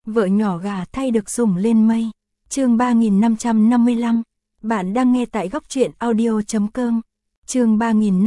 Vợ nhỏ gà thay được sủng lên mây. Chương 3555. Bạn đang nghe tại góc truyện audio.com. Chương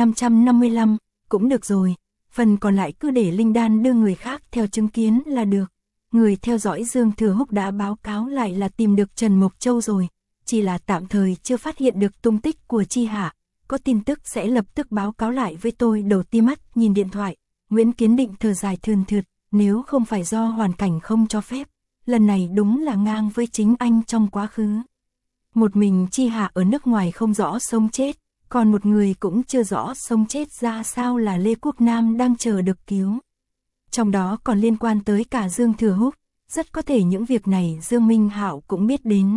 3555. Cũng được rồi, phần còn lại cứ để Linh Đan đưa người khác theo chứng kiến là được. Người theo dõi Dương Thừa Húc đã báo cáo lại là tìm được Trần Mộc Châu rồi, chỉ là tạm thời chưa phát hiện được tung tích của Chi Hạ. Có tin tức sẽ lập tức báo cáo lại với tôi. Đầu tiên mắt nhìn điện thoại, Nguyễn Kiến Định thở dài thườn thượt, nếu không phải do hoàn cảnh không cho phép, lần này đúng là ngang với chính anh trong quá khứ. Một mình Chi Hạ ở nước ngoài không rõ sống chết, còn một người cũng chưa rõ sống chết ra sao là Lê Quốc Nam đang chờ được cứu. Trong đó còn liên quan tới cả Dương Thừa Húc, rất có thể những việc này Dương Minh Hạo cũng biết đến.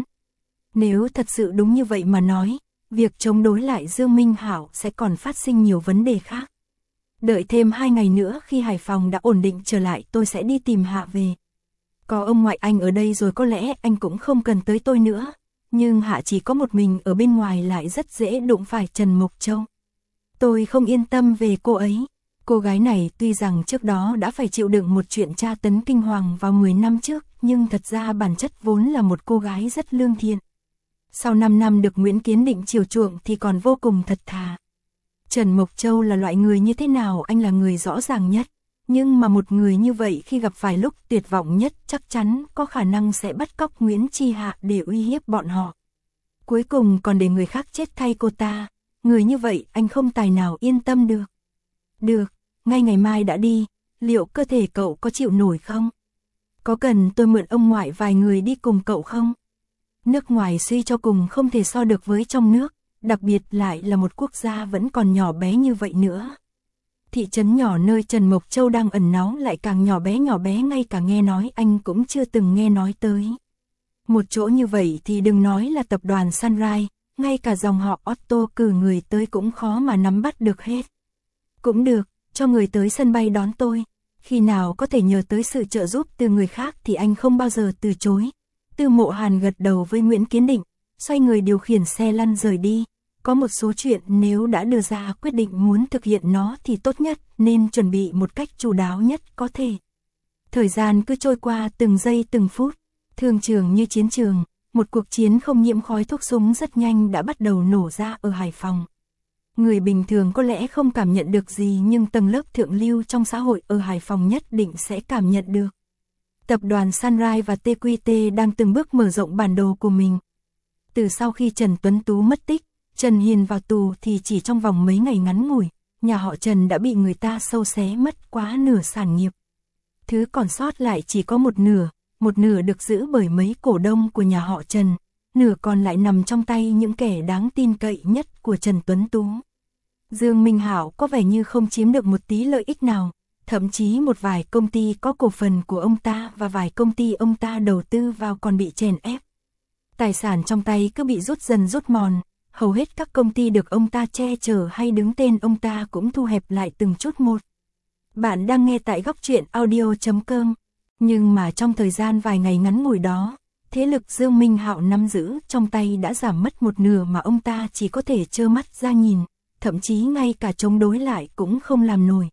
Nếu thật sự đúng như vậy mà nói, việc chống đối lại Dương Minh Hạo sẽ còn phát sinh nhiều vấn đề khác. Đợi thêm 2 ngày nữa khi Hải Phòng đã ổn định trở lại tôi sẽ đi tìm Hạ về. Có ông ngoại anh ở đây rồi có lẽ anh cũng không cần tới tôi nữa. Nhưng Hạ chỉ có một mình ở bên ngoài lại rất dễ đụng phải Trần Mộc Châu. Tôi không yên tâm về cô ấy. Cô gái này tuy rằng trước đó đã phải chịu đựng một chuyện tra tấn kinh hoàng vào 10 năm trước, nhưng thật ra bản chất vốn là một cô gái rất lương thiện. Sau 5 năm được Nguyễn Kiến Định chiều chuộng thì còn vô cùng thật thà. Trần Mộc Châu là loại người như thế nào anh là người rõ ràng nhất. Nhưng mà một người như vậy khi gặp phải lúc tuyệt vọng nhất chắc chắn có khả năng sẽ bắt cóc Nguyễn Chi Hạ để uy hiếp bọn họ. Cuối cùng còn để người khác chết thay cô ta. Người như vậy anh không tài nào yên tâm được. Được, ngay ngày mai đã đi, liệu cơ thể cậu có chịu nổi không? Có cần tôi mượn ông ngoại vài người đi cùng cậu không? Nước ngoài suy cho cùng không thể so được với trong nước, đặc biệt lại là một quốc gia vẫn còn nhỏ bé như vậy nữa. Thị trấn nhỏ nơi Trần Mộc Châu đang ẩn náu lại càng nhỏ bé ngay cả nghe nói anh cũng chưa từng nghe nói tới. Một chỗ như vậy thì đừng nói là tập đoàn Sunrise, ngay cả dòng họ Otto cử người tới cũng khó mà nắm bắt được hết. Cũng được, cho người tới sân bay đón tôi, khi nào có thể nhờ tới sự trợ giúp từ người khác thì anh không bao giờ từ chối. Tư Mộ Hàn gật đầu với Nguyễn Kiến Định, xoay người điều khiển xe lăn rời đi. Có một số chuyện nếu đã đưa ra quyết định muốn thực hiện nó thì tốt nhất nên chuẩn bị một cách chu đáo nhất có thể. Thời gian cứ trôi qua từng giây từng phút, thương trường như chiến trường, một cuộc chiến không nhiễm khói thuốc súng rất nhanh đã bắt đầu nổ ra ở Hải Phòng. Người bình thường có lẽ không cảm nhận được gì nhưng tầng lớp thượng lưu trong xã hội ở Hải Phòng nhất định sẽ cảm nhận được. Tập đoàn Sunrise và TQT đang từng bước mở rộng bản đồ của mình. Từ sau khi Trần Tuấn Tú mất tích, Trần Hiền vào tù thì chỉ trong vòng mấy ngày ngắn ngủi, nhà họ Trần đã bị người ta sâu xé mất quá nửa sản nghiệp. Thứ còn sót lại chỉ có một nửa được giữ bởi mấy cổ đông của nhà họ Trần, nửa còn lại nằm trong tay những kẻ đáng tin cậy nhất của Trần Tuấn Tú. Dương Minh Hạo có vẻ như không chiếm được một tí lợi ích nào, thậm chí một vài công ty có cổ phần của ông ta và vài công ty ông ta đầu tư vào còn bị chèn ép. Tài sản trong tay cứ bị rút dần rút mòn. Hầu hết các công ty được ông ta che chở hay đứng tên ông ta cũng thu hẹp lại từng chút một. Bạn đang nghe tại góc truyện audio.com. Nhưng mà trong thời gian vài ngày ngắn ngủi đó, thế lực Dương Minh Hạo nắm giữ trong tay đã giảm mất một nửa mà ông ta chỉ có thể trơ mắt ra nhìn, thậm chí ngay cả chống đối lại cũng không làm nổi.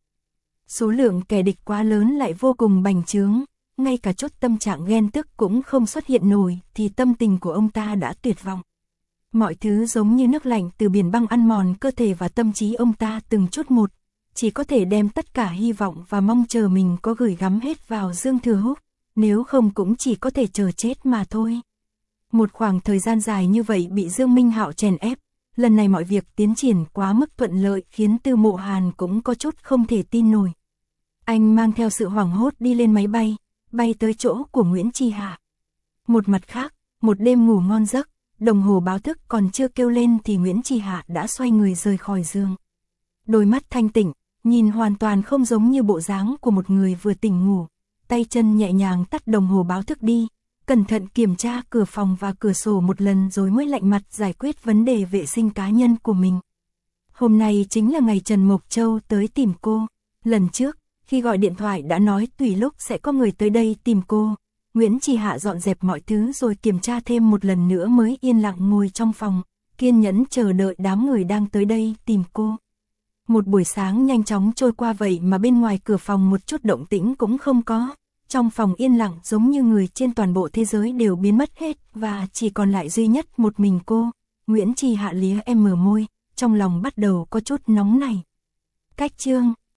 Số lượng kẻ địch quá lớn lại vô cùng bành trướng, ngay cả chút tâm trạng ghen tức cũng không xuất hiện nổi thì tâm tình của ông ta đã tuyệt vọng. Mọi thứ giống như nước lạnh từ biển băng ăn mòn cơ thể và tâm trí ông ta từng chút một, chỉ có thể đem tất cả hy vọng và mong chờ mình có gửi gắm hết vào Dương Thừa Húc, nếu không cũng chỉ có thể chờ chết mà thôi. Một khoảng thời gian dài như vậy bị Dương Minh Hạo chèn ép, lần này mọi việc tiến triển quá mức thuận lợi khiến Tư Mộ Hàn cũng có chút không thể tin nổi. Anh mang theo sự hoảng hốt đi lên máy bay, bay tới chỗ của Nguyễn Chi Hạ. Một mặt khác, một đêm ngủ ngon giấc, đồng hồ báo thức còn chưa kêu lên thì Nguyễn Chi Hạ đã xoay người rời khỏi giường. Đôi mắt thanh tịnh, nhìn hoàn toàn không giống như bộ dáng của một người vừa tỉnh ngủ. Tay chân nhẹ nhàng tắt đồng hồ báo thức đi, cẩn thận kiểm tra cửa phòng và cửa sổ một lần rồi mới lạnh mặt giải quyết vấn đề vệ sinh cá nhân của mình. Hôm nay chính là ngày Trần Mộc Châu tới tìm cô. Lần trước, khi gọi điện thoại đã nói tùy lúc sẽ có người tới đây tìm cô. Nguyễn Chi Hạ dọn dẹp mọi thứ rồi kiểm tra thêm một lần nữa mới yên lặng ngồi trong phòng, kiên nhẫn chờ đợi đám người đang tới đây tìm cô. Một buổi sáng nhanh chóng trôi qua vậy mà bên ngoài cửa phòng một chút động tĩnh cũng không có. Trong phòng yên lặng giống như người trên toàn bộ thế giới đều biến mất hết và chỉ còn lại duy nhất một mình cô. Nguyễn Trì Hạ lía em mở môi, trong lòng bắt đầu có chút nóng này. Cách chương